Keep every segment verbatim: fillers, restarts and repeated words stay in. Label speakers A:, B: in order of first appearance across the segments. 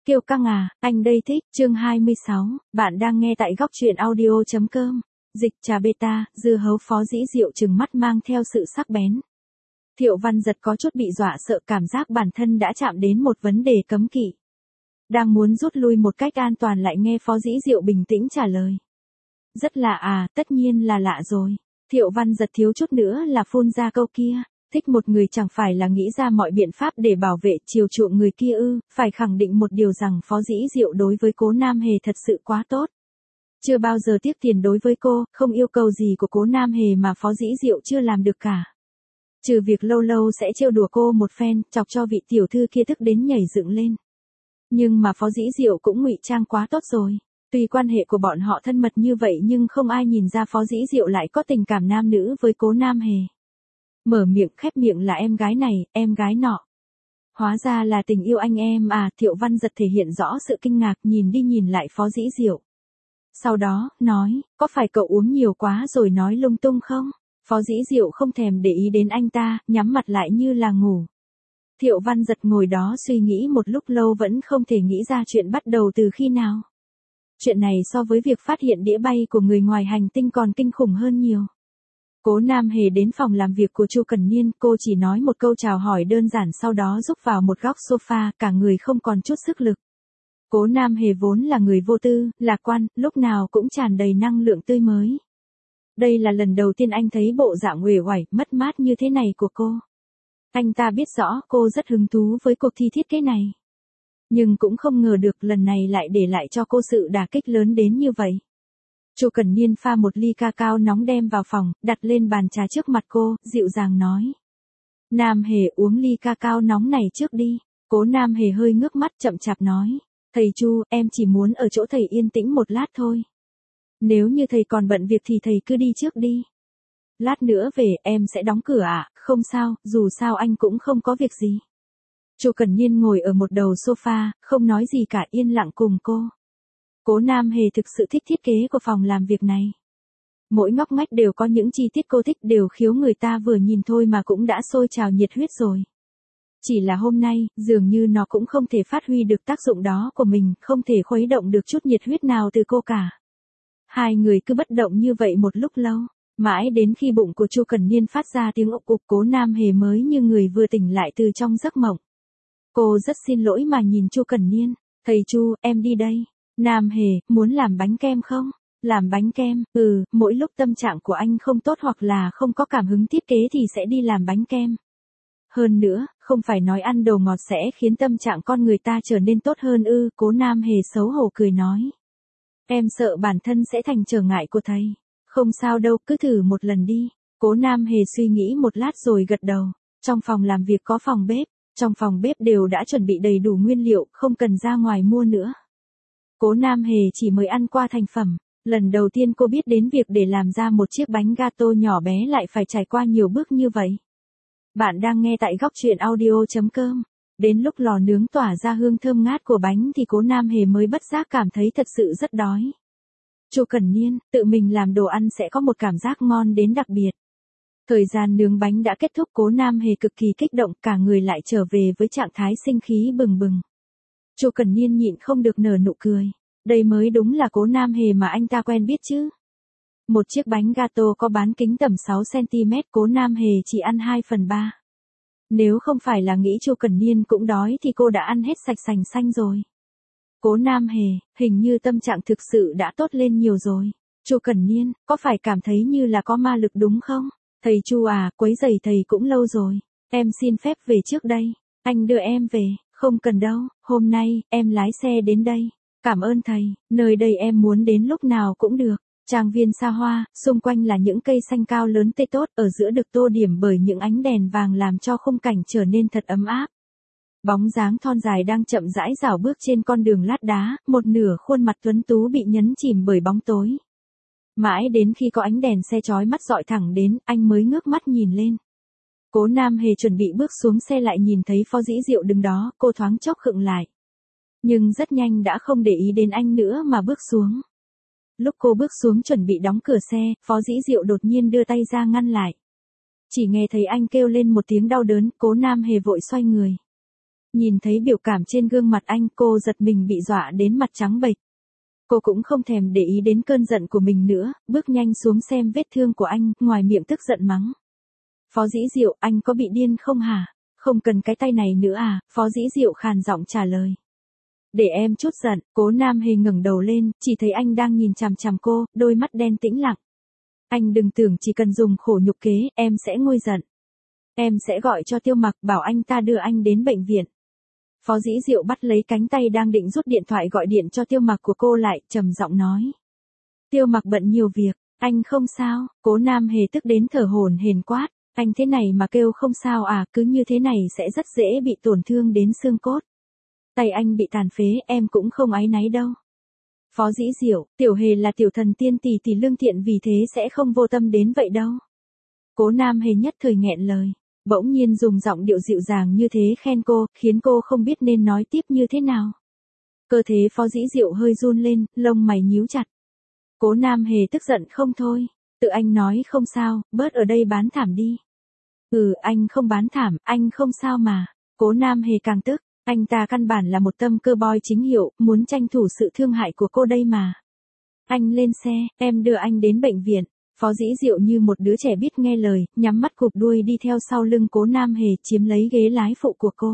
A: Kiêu căng à, anh đây thích, chương hai mươi sáu, bạn đang nghe tại góc truyện audio.com. Dịch trà beta, dưa hấu Phó Dĩ Diệu trừng mắt mang theo sự sắc bén. Thiệu Văn Giật có chút bị dọa sợ, cảm giác bản thân đã chạm đến một vấn đề cấm kỵ. Đang muốn rút lui một cách an toàn lại nghe Phó Dĩ Diệu bình tĩnh trả lời. Rất lạ à, tất nhiên là lạ rồi. Thiệu Văn Giật thiếu chút nữa là phun ra câu kia. Thích một người chẳng phải là nghĩ ra mọi biện pháp để bảo vệ chiều chuộng người kia ư, phải khẳng định một điều rằng Phó Dĩ Diệu đối với Cố Nam Hề thật sự quá tốt. Chưa bao giờ tiếc tiền đối với cô, không yêu cầu gì của Cố Nam Hề mà Phó Dĩ Diệu chưa làm được cả. Trừ việc lâu lâu sẽ trêu đùa cô một phen, chọc cho vị tiểu thư kia tức đến nhảy dựng lên. Nhưng mà Phó Dĩ Diệu cũng ngụy trang quá tốt rồi. Tuy quan hệ của bọn họ thân mật như vậy nhưng không ai nhìn ra Phó Dĩ Diệu lại có tình cảm nam nữ với Cố Nam Hề. Mở miệng khép miệng là em gái này, em gái nọ. Hóa ra là tình yêu anh em à, Thiệu Văn Giật thể hiện rõ sự kinh ngạc, nhìn đi nhìn lại Phó Dĩ Diệu. Sau đó, nói, có phải cậu uống nhiều quá rồi nói lung tung không? Phó Dĩ Diệu không thèm để ý đến anh ta, nhắm mặt lại như là ngủ. Thiệu Văn Giật ngồi đó suy nghĩ một lúc lâu vẫn không thể nghĩ ra chuyện bắt đầu từ khi nào. Chuyện này so với việc phát hiện đĩa bay của người ngoài hành tinh còn kinh khủng hơn nhiều. Cố Nam Hề đến phòng làm việc của Chu Cẩn Niên, cô chỉ nói một câu chào hỏi đơn giản sau đó rúc vào một góc sofa, cả người không còn chút sức lực. Cố Nam Hề vốn là người vô tư, lạc quan, lúc nào cũng tràn đầy năng lượng tươi mới. Đây là lần đầu tiên anh thấy bộ dạng uể oải, mất mát như thế này của cô. Anh ta biết rõ cô rất hứng thú với cuộc thi thiết kế này. Nhưng cũng không ngờ được lần này lại để lại cho cô sự đả kích lớn đến như vậy. Chu Cẩn Niên pha một ly cacao nóng đem vào phòng, đặt lên bàn trà trước mặt cô, dịu dàng nói. Nam Hề uống ly cacao nóng này trước đi. Cố Nam Hề hơi ngước mắt chậm chạp nói. Thầy Chu, em chỉ muốn ở chỗ thầy yên tĩnh một lát thôi. Nếu như thầy còn bận việc thì thầy cứ đi trước đi. Lát nữa về em sẽ đóng cửa ạ, à? Không sao, dù sao anh cũng không có việc gì. Chu Cẩn Niên ngồi ở một đầu sofa, không nói gì cả, yên lặng cùng cô. Cố Nam Hề thực sự thích thiết kế của phòng làm việc này. Mỗi ngóc ngách đều có những chi tiết cô thích, đều khiếu người ta vừa nhìn thôi mà cũng đã sôi trào nhiệt huyết rồi. Chỉ là hôm nay, dường như nó cũng không thể phát huy được tác dụng đó của mình, không thể khuấy động được chút nhiệt huyết nào từ cô cả. Hai người cứ bất động như vậy một lúc lâu, mãi đến khi bụng của Chu Cẩn Niên phát ra tiếng ục cục, Cố Nam Hề mới như người vừa tỉnh lại từ trong giấc mộng. Cô rất xin lỗi mà nhìn Chu Cẩn Niên, thầy Chu, em đi đây. Nam Hề, muốn làm bánh kem không? Làm bánh kem, ừ, mỗi lúc tâm trạng của anh không tốt hoặc là không có cảm hứng thiết kế thì sẽ đi làm bánh kem. Hơn nữa, không phải nói ăn đồ ngọt sẽ khiến tâm trạng con người ta trở nên tốt hơn ư, Cố Nam Hề xấu hổ cười nói. Em sợ bản thân sẽ thành trở ngại của thầy. Không sao đâu, cứ thử một lần đi. Cố Nam Hề suy nghĩ một lát rồi gật đầu. Trong phòng làm việc có phòng bếp, trong phòng bếp đều đã chuẩn bị đầy đủ nguyên liệu, không cần ra ngoài mua nữa. Cố Nam Hề chỉ mới ăn qua thành phẩm, lần đầu tiên cô biết đến việc để làm ra một chiếc bánh gato nhỏ bé lại phải trải qua nhiều bước như vậy. Bạn đang nghe tại góc truyện audio.com. Đến lúc lò nướng tỏa ra hương thơm ngát của bánh thì Cố Nam Hề mới bất giác cảm thấy thật sự rất đói. Chu Cẩn Niên, tự mình làm đồ ăn sẽ có một cảm giác ngon đến đặc biệt. Thời gian nướng bánh đã kết thúc, Cố Nam Hề cực kỳ kích động, cả người lại trở về với trạng thái sinh khí bừng bừng. Chu Cẩn Niên nhịn không được nở nụ cười. Đây mới đúng là Cố Nam Hề mà anh ta quen biết chứ. Một chiếc bánh gato có bán kính tầm sáu xăng-ti-mét, Cố Nam Hề chỉ ăn hai phần ba. Nếu không phải là nghĩ Chu Cẩn Niên cũng đói thì cô đã ăn hết sạch sành xanh rồi. Cố Nam Hề, hình như tâm trạng thực sự đã tốt lên nhiều rồi. Chu Cẩn Niên, có phải cảm thấy như là có ma lực đúng không? Thầy Chu à, quấy rầy thầy cũng lâu rồi. Em xin phép về trước đây. Anh đưa em về. Không cần đâu, hôm nay, em lái xe đến đây. Cảm ơn thầy, nơi đây em muốn đến lúc nào cũng được. Trang viên xa hoa, xung quanh là những cây xanh cao lớn tươi tốt, ở giữa được tô điểm bởi những ánh đèn vàng làm cho khung cảnh trở nên thật ấm áp. Bóng dáng thon dài đang chậm rãi rảo bước trên con đường lát đá, một nửa khuôn mặt tuấn tú bị nhấn chìm bởi bóng tối. Mãi đến khi có ánh đèn xe chói mắt dọi thẳng đến, anh mới ngước mắt nhìn lên. Cố Nam Hề chuẩn bị bước xuống xe lại nhìn thấy Phó Dĩ Diệu đứng đó, cô thoáng chốc khựng lại. Nhưng rất nhanh đã không để ý đến anh nữa mà bước xuống. Lúc cô bước xuống chuẩn bị đóng cửa xe, Phó Dĩ Diệu đột nhiên đưa tay ra ngăn lại. Chỉ nghe thấy anh kêu lên một tiếng đau đớn, Cố Nam Hề vội xoay người. Nhìn thấy biểu cảm trên gương mặt anh, cô giật mình bị dọa đến mặt trắng bệch. Cô cũng không thèm để ý đến cơn giận của mình nữa, bước nhanh xuống xem vết thương của anh, ngoài miệng tức giận mắng. Phó Dĩ Diệu, anh có bị điên không hả? Không cần cái tay này nữa à? Phó Dĩ Diệu khàn giọng trả lời. Để em chút giận. Cố Nam Hề ngẩng đầu lên, chỉ thấy anh đang nhìn chằm chằm cô, đôi mắt đen tĩnh lặng. Anh đừng tưởng chỉ cần dùng khổ nhục kế, em sẽ nguôi giận. Em sẽ gọi cho Tiêu Mặc, bảo anh ta đưa anh đến bệnh viện. Phó Dĩ Diệu bắt lấy cánh tay đang định rút điện thoại gọi điện cho Tiêu Mặc của cô lại, trầm giọng nói. Tiêu Mặc bận nhiều việc, anh không sao. Cố Nam Hề tức đến thở hổn hển quát. Anh thế này mà kêu không sao à, cứ như thế này sẽ rất dễ bị tổn thương đến xương cốt. Tay anh bị tàn phế, em cũng không áy náy đâu. Phó Dĩ Diệu, Tiểu Hề là tiểu thần tiên tỷ tỷ lương thiện, vì thế sẽ không vô tâm đến vậy đâu. Cố Nam Hề nhất thời nghẹn lời, bỗng nhiên dùng giọng điệu dịu dàng như thế khen cô, khiến cô không biết nên nói tiếp như thế nào. Cơ thể Phó Dĩ Diệu hơi run lên, lông mày nhíu chặt. Cố Nam Hề tức giận không thôi, tự anh nói không sao, bớt ở đây bán thảm đi. Ừ, anh không bán thảm, anh không sao mà. Cố Nam Hề càng tức, anh ta căn bản là một tâm cơ boy chính hiệu, muốn tranh thủ sự thương hại của cô đây mà. Anh lên xe, em đưa anh đến bệnh viện. Phó Dĩ Diệu như một đứa trẻ biết nghe lời, nhắm mắt cụp đuôi đi theo sau lưng Cố Nam Hề, chiếm lấy ghế lái phụ của cô.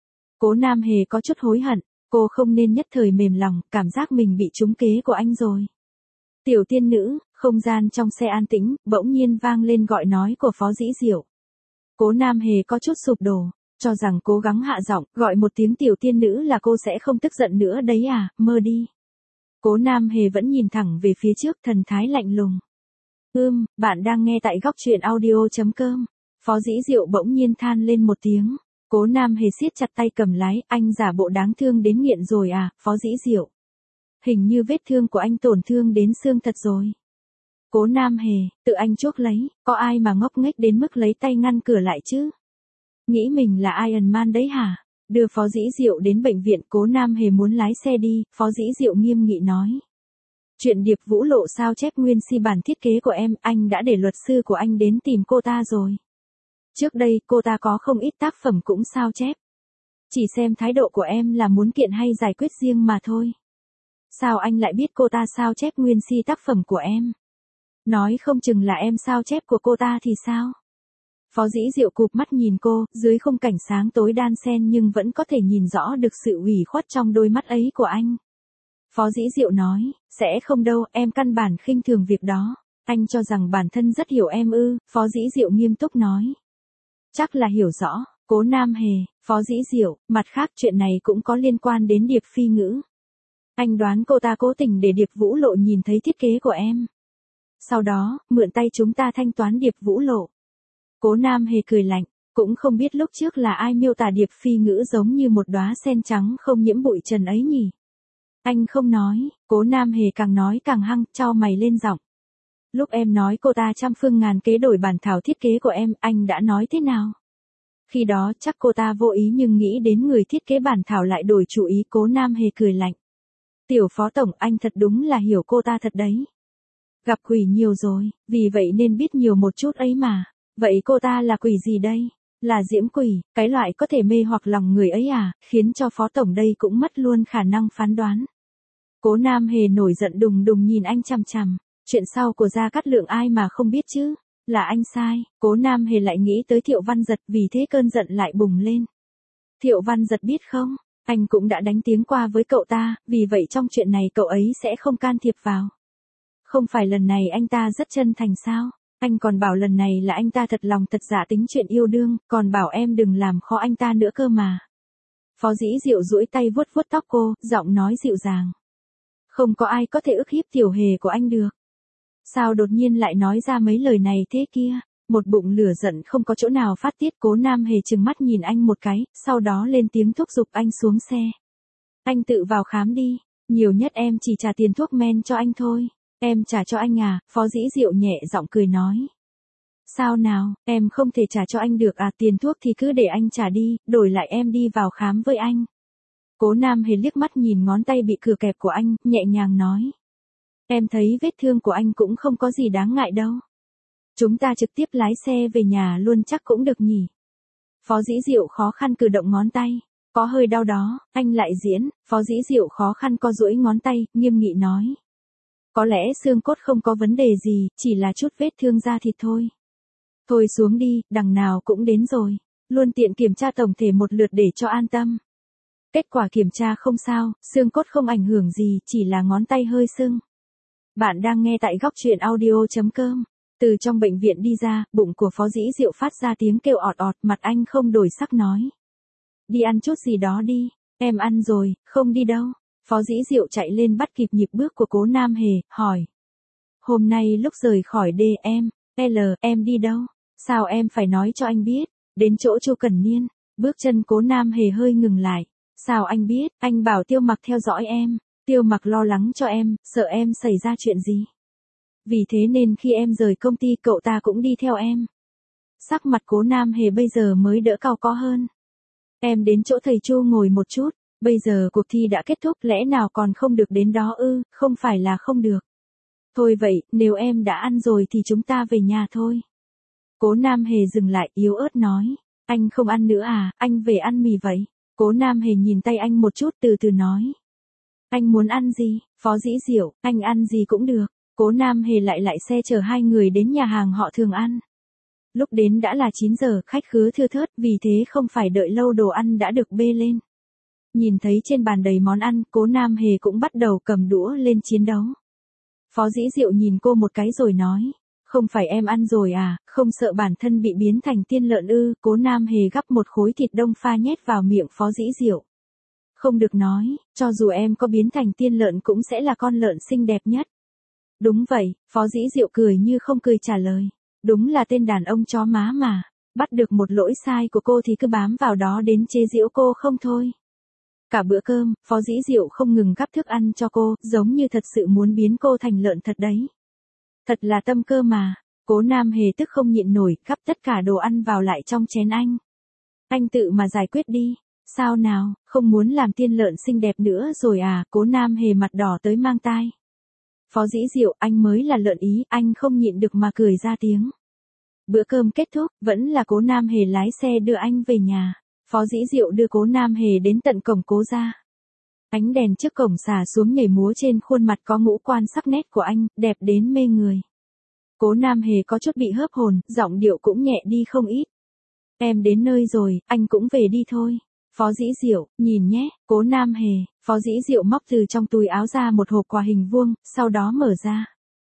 A: Cố Nam Hề có chút hối hận, cô không nên nhất thời mềm lòng, cảm giác mình bị trúng kế của anh rồi. Tiểu tiên nữ, không gian trong xe an tĩnh, bỗng nhiên vang lên gọi nói của Phó Dĩ Diệu. Cố Nam Hề có chút sụp đổ, cho rằng cố gắng hạ giọng, gọi một tiếng tiểu tiên nữ là cô sẽ không tức giận nữa đấy à, mơ đi. Cố Nam Hề vẫn nhìn thẳng về phía trước, thần thái lạnh lùng. Ưm, bạn đang nghe tại góc truyện audio chấm com. Phó Dĩ Diệu bỗng nhiên than lên một tiếng. Cố Nam Hề siết chặt tay cầm lái, anh giả bộ đáng thương đến nghiện rồi à, Phó Dĩ Diệu. Hình như vết thương của anh tổn thương đến xương thật rồi. Cố Nam Hề, tự anh chuốc lấy, có ai mà ngốc nghếch đến mức lấy tay ngăn cửa lại chứ? Nghĩ mình là Iron Man đấy hả? Đưa Phó Dĩ Diệu đến bệnh viện. Cố Nam Hề muốn lái xe đi, Phó Dĩ Diệu nghiêm nghị nói. Chuyện Điệp Vũ Lộ sao chép nguyên si bản thiết kế của em, anh đã để luật sư của anh đến tìm cô ta rồi. Trước đây, cô ta có không ít tác phẩm cũng sao chép. Chỉ xem thái độ của em là muốn kiện hay giải quyết riêng mà thôi. Sao anh lại biết cô ta sao chép nguyên si tác phẩm của em? Nói không chừng là em sao chép của cô ta thì sao? Phó Dĩ Diệu cụp mắt nhìn cô, dưới khung cảnh sáng tối đan xen nhưng vẫn có thể nhìn rõ được sự ủy khuất trong đôi mắt ấy của anh. Phó Dĩ Diệu nói, sẽ không đâu, em căn bản khinh thường việc đó. Anh cho rằng bản thân rất hiểu em ư, Phó Dĩ Diệu nghiêm túc nói. Chắc là hiểu rõ. Cố Nam Hề, Phó Dĩ Diệu, mặt khác chuyện này cũng có liên quan đến Điệp Phi Ngữ. Anh đoán cô ta cố tình để Điệp Vũ Lộ nhìn thấy thiết kế của em. Sau đó, mượn tay chúng ta thanh toán Điệp Vũ Lộ. Cố Nam Hề cười lạnh, cũng không biết lúc trước là ai miêu tả Điệp Phi Ngữ giống như một đóa sen trắng không nhiễm bụi trần ấy nhỉ. Anh không nói. Cố Nam Hề càng nói càng hăng, chau mày lên giọng. Lúc em nói cô ta trăm phương ngàn kế đổi bản thảo thiết kế của em, anh đã nói thế nào? Khi đó chắc cô ta vô ý nhưng nghĩ đến người thiết kế bản thảo lại đổi chủ ý. Cố Nam Hề cười lạnh. Tiểu Phó Tổng, anh thật đúng là hiểu cô ta thật đấy. Gặp quỷ nhiều rồi, vì vậy nên biết nhiều một chút ấy mà. Vậy cô ta là quỷ gì đây? Là diễm quỷ, cái loại có thể mê hoặc lòng người ấy à, khiến cho Phó Tổng đây cũng mất luôn khả năng phán đoán. Cố Nam Hề nổi giận đùng đùng nhìn anh chằm chằm. Chuyện sau của Gia Cát Lượng ai mà không biết chứ? Là anh sai. Cố Nam Hề lại nghĩ tới Thiệu Văn Giật, vì thế cơn giận lại bùng lên. Thiệu Văn Giật biết không? Anh cũng đã đánh tiếng qua với cậu ta, vì vậy trong chuyện này cậu ấy sẽ không can thiệp vào. Không phải lần này anh ta rất chân thành sao? Anh còn bảo lần này là anh ta thật lòng thật dạ tính chuyện yêu đương, còn bảo em đừng làm khó anh ta nữa cơ mà. Phó Dĩ Diệu duỗi tay vuốt vuốt tóc cô, giọng nói dịu dàng. Không có ai có thể ức hiếp Tiểu Hề của anh được. Sao đột nhiên lại nói ra mấy lời này thế kia? Một bụng lửa giận không có chỗ nào phát tiết. Cố Nam Hề trừng mắt nhìn anh một cái, sau đó lên tiếng thúc giục anh xuống xe. Anh tự vào khám đi, nhiều nhất em chỉ trả tiền thuốc men cho anh thôi. Em trả cho anh à? Phó Dĩ Diệu nhẹ giọng cười nói. Sao nào, em không thể trả cho anh được à? Tiền thuốc thì cứ để anh trả đi, đổi lại em đi vào khám với anh. Cố Nam Hề liếc mắt nhìn ngón tay bị cừa kẹp của anh, nhẹ nhàng nói. Em thấy vết thương của anh cũng không có gì đáng ngại đâu. Chúng ta trực tiếp lái xe về nhà luôn chắc cũng được nhỉ. Phó Dĩ Diệu khó khăn cử động ngón tay. Có hơi đau đó, anh lại diễn, Phó Dĩ Diệu khó khăn co duỗi ngón tay, nghiêm nghị nói. Có lẽ xương cốt không có vấn đề gì, chỉ là chút vết thương da thịt thôi. Thôi xuống đi, đằng nào cũng đến rồi. Luôn tiện kiểm tra tổng thể một lượt để cho an tâm. Kết quả kiểm tra không sao, xương cốt không ảnh hưởng gì, chỉ là ngón tay hơi sưng. Bạn đang nghe tại góc truyện audio chấm com. Từ trong bệnh viện đi ra, bụng của Phó Dĩ Diệu phát ra tiếng kêu ọt ọt, mặt anh không đổi sắc nói. Đi ăn chút gì đó đi, em ăn rồi, không đi đâu. Phó Dĩ Diệu chạy lên bắt kịp nhịp bước của Cố Nam Hề, hỏi. Hôm nay lúc rời khỏi đê em, L, em đi đâu? Sao em phải nói cho anh biết? Đến chỗ Chu Cẩn Niên, bước chân Cố Nam Hề hơi ngừng lại. Sao anh biết? Anh bảo Tiêu Mặc theo dõi em. Tiêu Mặc lo lắng cho em, sợ em xảy ra chuyện gì. Vì thế nên khi em rời công ty cậu ta cũng đi theo em. Sắc mặt Cố Nam Hề bây giờ mới đỡ cau có hơn. Em đến chỗ thầy Chu ngồi một chút, bây giờ cuộc thi đã kết thúc lẽ nào còn không được đến đó ư, không phải là không được. Thôi vậy, nếu em đã ăn rồi thì chúng ta về nhà thôi. Cố Nam Hề dừng lại yếu ớt nói, anh không ăn nữa à, anh về ăn mì vậy. Cố Nam Hề nhìn tay anh một chút từ từ nói. Anh muốn ăn gì, Phó Dĩ Diệu, anh ăn gì cũng được. Cố Nam Hề lại lại xe chở hai người đến nhà hàng họ thường ăn. Lúc đến đã là chín giờ, khách khứa thưa thớt, vì thế không phải đợi lâu đồ ăn đã được bê lên. Nhìn thấy trên bàn đầy món ăn, Cố Nam Hề cũng bắt đầu cầm đũa lên chiến đấu. Phó Dĩ Diệu nhìn cô một cái rồi nói, không phải em ăn rồi à, không sợ bản thân bị biến thành tiên lợn ư. Cố Nam Hề gắp một khối thịt đông pha nhét vào miệng Phó Dĩ Diệu. Không được nói, cho dù em có biến thành tiên lợn cũng sẽ là con lợn xinh đẹp nhất. Đúng vậy, Phó Dĩ Diệu cười như không cười trả lời. Đúng là tên đàn ông chó má mà, bắt được một lỗi sai của cô thì cứ bám vào đó đến chế giễu cô không thôi. Cả bữa cơm, Phó Dĩ Diệu không ngừng gắp thức ăn cho cô, giống như thật sự muốn biến cô thành lợn thật đấy. Thật là tâm cơ mà. Cố Nam Hề tức không nhịn nổi, gắp tất cả đồ ăn vào lại trong chén anh. Anh tự mà giải quyết đi. Sao nào, không muốn làm tiên lợn xinh đẹp nữa rồi à? Cố Nam Hề mặt đỏ tới mang tai. Phó Dĩ Diệu, anh mới là lợn ý, anh không nhịn được mà cười ra tiếng. Bữa cơm kết thúc, vẫn là Cố Nam Hề lái xe đưa anh về nhà. Phó Dĩ Diệu đưa Cố Nam Hề đến tận cổng Cố gia. Ánh đèn trước cổng xả xuống nhảy múa trên khuôn mặt có ngũ quan sắc nét của anh, đẹp đến mê người. Cố Nam Hề có chút bị hớp hồn, giọng điệu cũng nhẹ đi không ít. Em đến nơi rồi, anh cũng về đi thôi. Phó Dĩ Diệu, nhìn nhé, Cố Nam Hề. Phó Dĩ Diệu móc từ trong túi áo ra một hộp quà hình vuông, sau đó mở ra.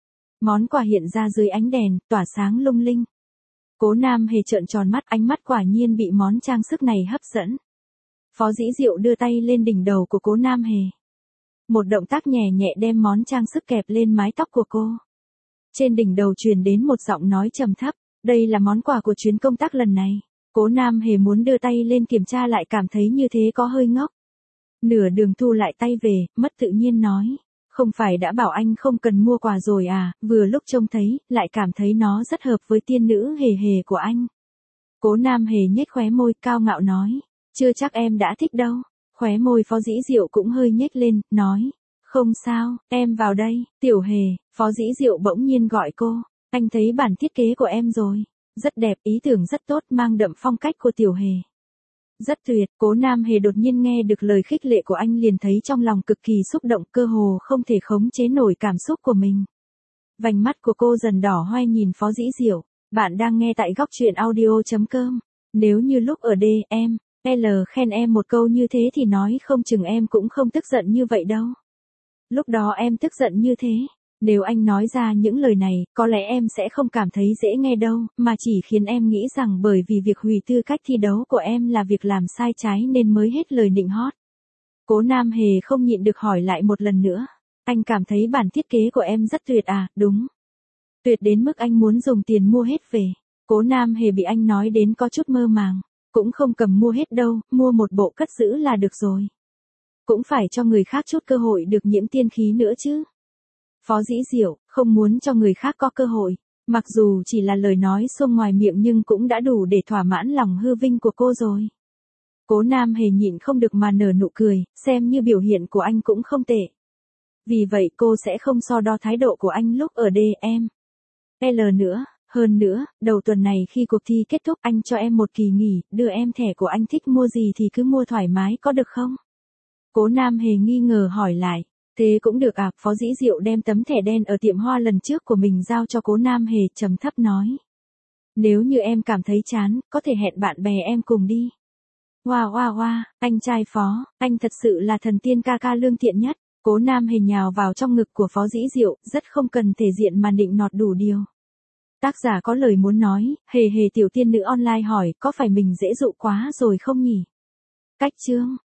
A: Món quà hiện ra dưới ánh đèn, tỏa sáng lung linh. Cố Nam Hề trợn tròn mắt, ánh mắt quả nhiên bị món trang sức này hấp dẫn. Phó Dĩ Diệu đưa tay lên đỉnh đầu của Cố Nam Hề. Một động tác nhẹ nhẹ đem món trang sức kẹp lên mái tóc của cô. Trên đỉnh đầu truyền đến một giọng nói trầm thấp, đây là món quà của chuyến công tác lần này. Cố Nam Hề muốn đưa tay lên kiểm tra lại cảm thấy như thế có hơi ngốc. Nửa đường thu lại tay về, mất tự nhiên nói. Không phải đã bảo anh không cần mua quà rồi à, vừa lúc trông thấy, lại cảm thấy nó rất hợp với tiên nữ Hề Hề của anh. Cố Nam Hề nhếch khóe môi cao ngạo nói. Chưa chắc em đã thích đâu. Khóe môi Phó Dĩ Diệu cũng hơi nhếch lên, nói. Không sao, em vào đây, Tiểu Hề. Phó Dĩ Diệu bỗng nhiên gọi cô. Anh thấy bản thiết kế của em rồi. Rất đẹp, ý tưởng rất tốt, mang đậm phong cách của Tiểu Hề. Rất tuyệt. Cố Nam Hề đột nhiên nghe được lời khích lệ của anh liền thấy trong lòng cực kỳ xúc động, cơ hồ không thể khống chế nổi cảm xúc của mình. Vành mắt của cô dần đỏ hoe nhìn Phó Dĩ Diệu. Bạn đang nghe tại góc truyện audio chấm com. Nếu như lúc ở D, em, L khen em một câu như thế thì nói không chừng em cũng không tức giận như vậy đâu. Lúc đó em tức giận như thế. Nếu anh nói ra những lời này, có lẽ em sẽ không cảm thấy dễ nghe đâu, mà chỉ khiến em nghĩ rằng bởi vì việc hủy tư cách thi đấu của em là việc làm sai trái nên mới hết lời nịnh hót. Cố Nam Hề không nhịn được hỏi lại một lần nữa. Anh cảm thấy bản thiết kế của em rất tuyệt à, đúng. Tuyệt đến mức anh muốn dùng tiền mua hết về. Cố Nam Hề bị anh nói đến có chút mơ màng. Cũng không cầm mua hết đâu, mua một bộ cất giữ là được rồi. Cũng phải cho người khác chút cơ hội được nhiễm tiên khí nữa chứ. Phó Dĩ Diệu, không muốn cho người khác có cơ hội. Mặc dù chỉ là lời nói xuông ngoài miệng nhưng cũng đã đủ để thỏa mãn lòng hư vinh của cô rồi. Cố Nam Hề nhịn không được mà nở nụ cười, xem như biểu hiện của anh cũng không tệ. Vì vậy cô sẽ không so đo thái độ của anh lúc ở D, em, L nữa. Hơn nữa, đầu tuần này khi cuộc thi kết thúc anh cho em một kỳ nghỉ, đưa em thẻ của anh thích mua gì thì cứ mua thoải mái có được không? Cố Nam Hề nghi ngờ hỏi lại. Thế cũng được à, Phó Dĩ Diệu đem tấm thẻ đen ở tiệm hoa lần trước của mình giao cho Cố Nam Hề trầm thấp nói. Nếu như em cảm thấy chán, có thể hẹn bạn bè em cùng đi. Hoa hoa hoa, anh trai Phó, anh thật sự là thần tiên ca ca lương thiện nhất. Cố Nam Hề nhào vào trong ngực của Phó Dĩ Diệu, rất không cần thể diện mà nịnh nọt đủ điều. Tác giả có lời muốn nói, hề hề tiểu tiên nữ online hỏi, có phải mình dễ dụ quá rồi không nhỉ? Cách chương